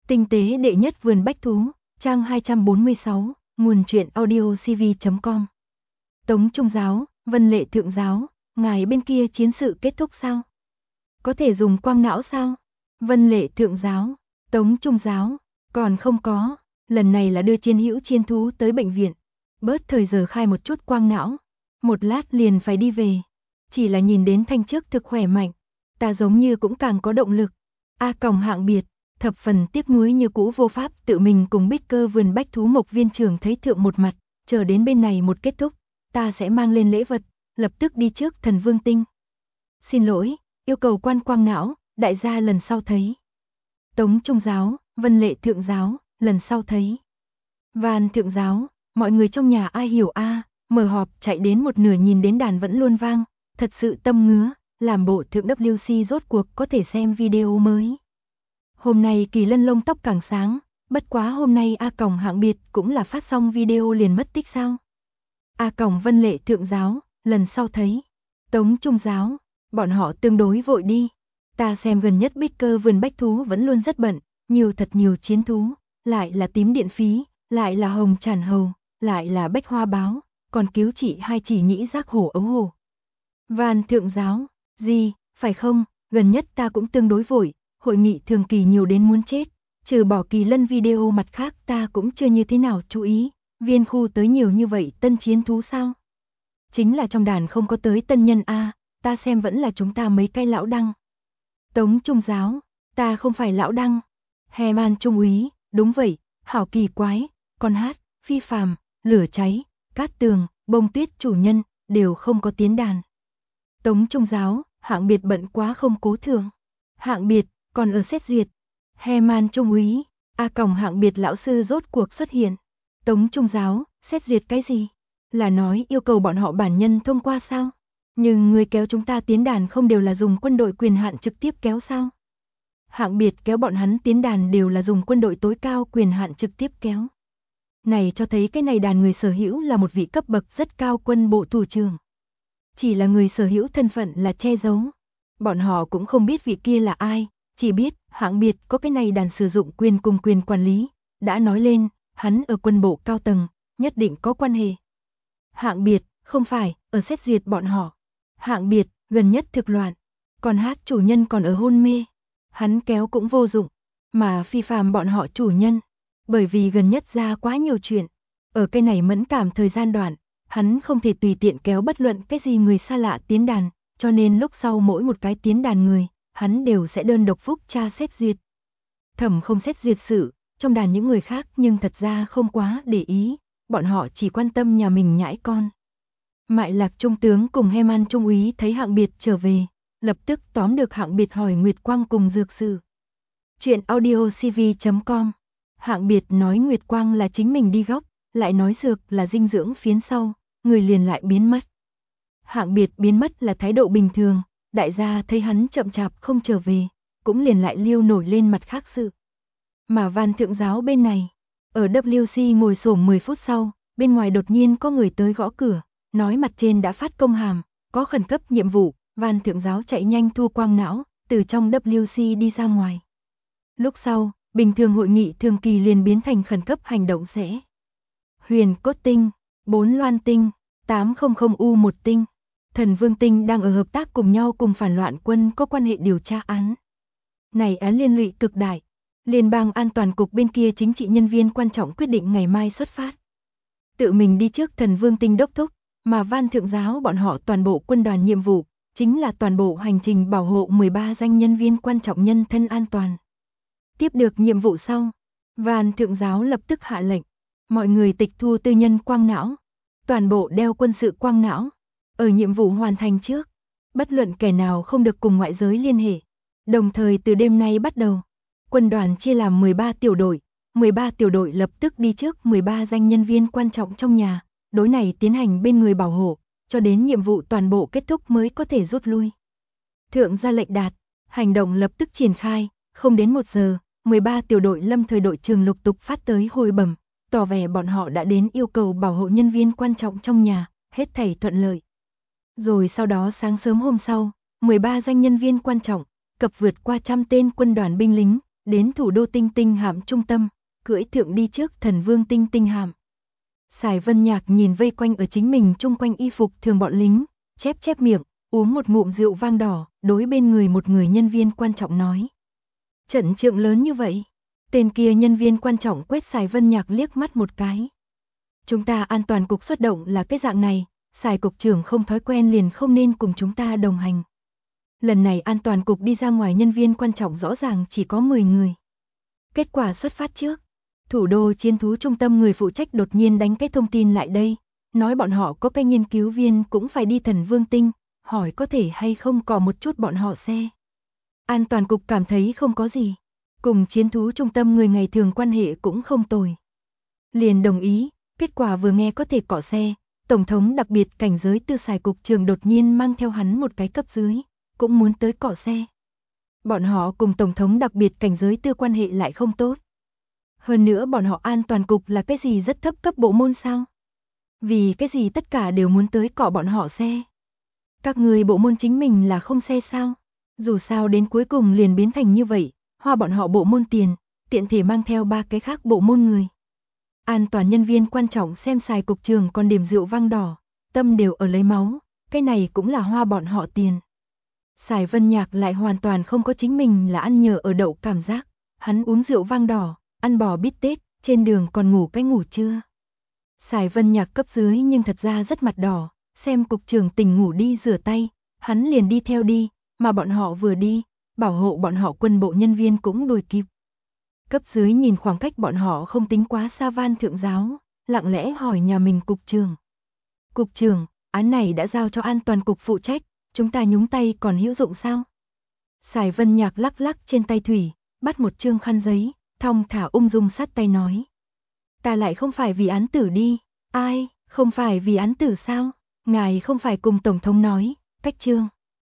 Tinh tế đệ nhất vườn bách thú, trang 246, nguồn truyện audiocv.com. Tống Trung Giáo, Vân Lệ Thượng Giáo, ngài bên kia chiến sự kết thúc sao? Có thể dùng quang não sao? Vân Lệ Thượng Giáo, Tống Trung Giáo, còn không có, lần này là đưa chiến hữu chiến thú tới bệnh viện, bớt thời giờ khai một chút quang não, một lát liền phải đi về. Chỉ là nhìn đến Thanh Trước thực khỏe mạnh, ta giống như cũng càng có động lực. A Còng hạng biệt, thập phần tiếc nuối như cũ vô pháp tự mình cùng Bích Cơ vườn bách thú Mộc viên trưởng thấy thượng một mặt, chờ đến bên này một kết thúc, ta sẽ mang lên lễ vật, lập tức đi trước Thần Vương Tinh. Xin lỗi, yêu cầu quan quang não, đại gia lần sau thấy. Tống Trung Giáo, Vân Lệ Thượng Giáo, lần sau thấy. Van Thượng Giáo, mọi người trong nhà ai hiểu a? Mở họp chạy đến một nửa nhìn đến đàn vẫn luôn vang, thật sự tâm ngứa, làm bộ thượng WC rốt cuộc có thể xem video mới. Hôm nay Kỳ Lân lông tóc càng sáng, bất quá hôm nay A Còng hạng biệt cũng là phát xong video liền mất tích sao? A Còng Vân Lệ Thượng Giáo, lần sau thấy. Tống Trung Giáo, bọn họ tương đối vội đi. Ta xem gần nhất Bích Cơ vườn bách thú vẫn luôn rất bận, nhiều thật nhiều chiến thú, lại là tím điện phí, lại là hồng tràn hầu, lại là bách hoa báo, còn cứu trị hai chỉ nhĩ giác hổ ấu hổ. Van Thượng Giáo, gì, phải không, gần nhất ta cũng tương đối vội, hội nghị thường kỳ nhiều đến muốn chết, trừ bỏ Kỳ Lân video mặt khác ta cũng chưa như thế nào chú ý, viên khu tới nhiều như vậy tân chiến thú sao? Chính là trong đàn không có tới tân nhân a, ta xem vẫn là chúng ta mấy cái lão đăng. Tống Trung Giáo, ta không phải lão đăng. Heman Trung úy, đúng vậy, hảo kỳ quái, con hát, phi phàm, lửa cháy, cát tường, bông tuyết chủ nhân, đều không có tiến đàn. Tống Trung Giáo, hạng biệt bận quá không cố thường. Hạng biệt, còn ở xét duyệt. Heman Trung úy, A Còng hạng biệt lão sư rốt cuộc xuất hiện. Tống Trung Giáo, xét duyệt cái gì? Là nói yêu cầu bọn họ bản nhân thông qua sao? Nhưng người kéo chúng ta tiến đàn không đều là dùng quân đội quyền hạn trực tiếp kéo sao? Hạng biệt kéo bọn hắn tiến đàn đều là dùng quân đội tối cao quyền hạn trực tiếp kéo. Này cho thấy cái này đàn người sở hữu là một vị cấp bậc rất cao quân bộ thủ trưởng. Chỉ là người sở hữu thân phận là che giấu. Bọn họ cũng không biết vị kia là ai, chỉ biết hạng biệt có cái này đàn sử dụng quyền cùng quyền quản lý. Đã nói lên, hắn ở quân bộ cao tầng, nhất định có quan hệ. Hạng biệt, không phải, ở xét duyệt bọn họ. Hạng biệt, gần nhất thực loạn, còn hát chủ nhân còn ở hôn mê. Hắn kéo cũng vô dụng, mà phi phàm bọn họ chủ nhân. Bởi vì gần nhất ra quá nhiều chuyện, ở cái này mẫn cảm thời gian đoạn, hắn không thể tùy tiện kéo bất luận cái gì người xa lạ tiến đàn, cho nên lúc sau mỗi một cái tiến đàn người, hắn đều sẽ đơn độc phúc tra xét duyệt. Thẩm không xét duyệt sự, trong đàn những người khác nhưng thật ra không quá để ý, bọn họ chỉ quan tâm nhà mình nhãi con. Mại Lạc Trung tướng cùng Heman Trung úy thấy hạng biệt trở về, lập tức tóm được hạng biệt hỏi Nguyệt Quang cùng dược sự. Chuyện audiocv.com. Hạng biệt nói Nguyệt Quang là chính mình đi góc, lại nói dược là dinh dưỡng phiến sau, người liền lại biến mất. Hạng biệt biến mất là thái độ bình thường, đại gia thấy hắn chậm chạp không trở về, cũng liền lại liêu nổi lên mặt khác sự. Mà Van Thượng Giáo bên này, ở WC ngồi xổm 10 phút sau, bên ngoài đột nhiên có người tới gõ cửa, nói mặt trên đã phát công hàm, có khẩn cấp nhiệm vụ. Van Thượng Giáo chạy nhanh thu quang não, từ trong WC đi ra ngoài. Lúc sau, bình thường hội nghị thường kỳ liền biến thành khẩn cấp hành động sẽ. Huyền Cốt Tinh, 4 Loan Tinh, 800U1 Tinh, Thần Vương Tinh đang ở hợp tác cùng nhau cùng phản loạn quân có quan hệ điều tra án. Này án liên lụy cực đại, Liên bang an toàn cục bên kia chính trị nhân viên quan trọng quyết định ngày mai xuất phát. Tự mình đi trước Thần Vương Tinh đốc thúc, mà Van Thượng Giáo bọn họ toàn bộ quân đoàn nhiệm vụ, chính là toàn bộ hành trình bảo hộ 13 danh nhân viên quan trọng nhân thân an toàn. Tiếp được nhiệm vụ sau, Van Thượng Giáo lập tức hạ lệnh, mọi người tịch thu tư nhân quang não, toàn bộ đeo quân sự quang não, ở nhiệm vụ hoàn thành trước, bất luận kẻ nào không được cùng ngoại giới liên hệ. Đồng thời từ đêm nay bắt đầu, quân đoàn chia làm 13 tiểu đội, 13 tiểu đội lập tức đi trước 13 danh nhân viên quan trọng trong nhà, đối này tiến hành bên người bảo hộ, cho đến nhiệm vụ toàn bộ kết thúc mới có thể rút lui. Thượng ra lệnh đạt, hành động lập tức triển khai, không đến 1 giờ, 13 tiểu đội lâm thời đội trưởng lục tục phát tới hồi bẩm, tỏ vẻ bọn họ đã đến yêu cầu bảo hộ nhân viên quan trọng trong nhà, hết thảy thuận lợi. Rồi sau đó sáng sớm hôm sau, 13 danh nhân viên quan trọng, cập vượt qua 100 tên quân đoàn binh lính, đến thủ đô Tinh Tinh hạm trung tâm, cưỡi thượng đi trước thần vương Tinh Tinh hạm. Sài Vân Nhạc nhìn vây quanh ở chính mình chung quanh y phục thường bọn lính, chép miệng, uống một ngụm rượu vang đỏ, đối bên người một người nhân viên quan trọng nói. Trận trượng lớn như vậy. Tên kia nhân viên quan trọng quét Sài Vân Nhạc liếc mắt một cái. Chúng ta an toàn cục xuất động là cái dạng này, Sài cục trưởng không thói quen liền không nên cùng chúng ta đồng hành. Lần này an toàn cục đi ra ngoài nhân viên quan trọng rõ ràng chỉ có 10 người. Kết quả xuất phát trước, thủ đô chiến thú trung tâm người phụ trách đột nhiên đánh cái thông tin lại đây, nói bọn họ có cái nghiên cứu viên cũng phải đi thần vương tinh, hỏi có thể hay không cọ một chút bọn họ xe. An toàn cục cảm thấy không có gì, cùng chiến thú trung tâm người ngày thường quan hệ cũng không tồi. Liền đồng ý, kết quả vừa nghe có thể cọ xe, Tổng thống đặc biệt cảnh giới tư Sài cục trưởng đột nhiên mang theo hắn một cái cấp dưới, cũng muốn tới cọ xe. Bọn họ cùng Tổng thống đặc biệt cảnh giới tư quan hệ lại không tốt. Hơn nữa bọn họ an toàn cục là cái gì rất thấp cấp bộ môn sao? Vì cái gì tất cả đều muốn tới cọ bọn họ xe? Các người bộ môn chính mình là không xe sao? Dù sao đến cuối cùng liền biến thành như vậy, hoa bọn họ bộ môn tiền, tiện thể mang theo 3 cái khác bộ môn người. An toàn nhân viên quan trọng xem Sài cục trưởng còn điểm rượu vang đỏ, tâm đều ở lấy máu, cái này cũng là hoa bọn họ tiền. Sài Vân Nhạc lại hoàn toàn không có chính mình là ăn nhờ ở đậu cảm giác, hắn uống rượu vang đỏ, ăn bò bít tết, trên đường còn ngủ cái ngủ trưa. Sài Vân Nhạc cấp dưới nhưng thật ra rất mặt đỏ, xem cục trưởng tỉnh ngủ đi rửa tay, hắn liền đi theo đi, mà bọn họ vừa đi, bảo hộ bọn họ quân bộ nhân viên cũng đuổi kịp. Cấp dưới nhìn khoảng cách bọn họ không tính quá xa van thượng giáo, lặng lẽ hỏi nhà mình cục trưởng. Cục trưởng, án này đã giao cho an toàn cục phụ trách, chúng ta nhúng tay còn hữu dụng sao? Sài Vân Nhạc lắc lắc trên tay thủy, bắt một trương khăn giấy, thong thả ung dung sát tay nói. Ta lại không phải vì án tử đi, ai, không phải vì án tử sao? Ngài không phải cùng Tổng thống nói, cách trương.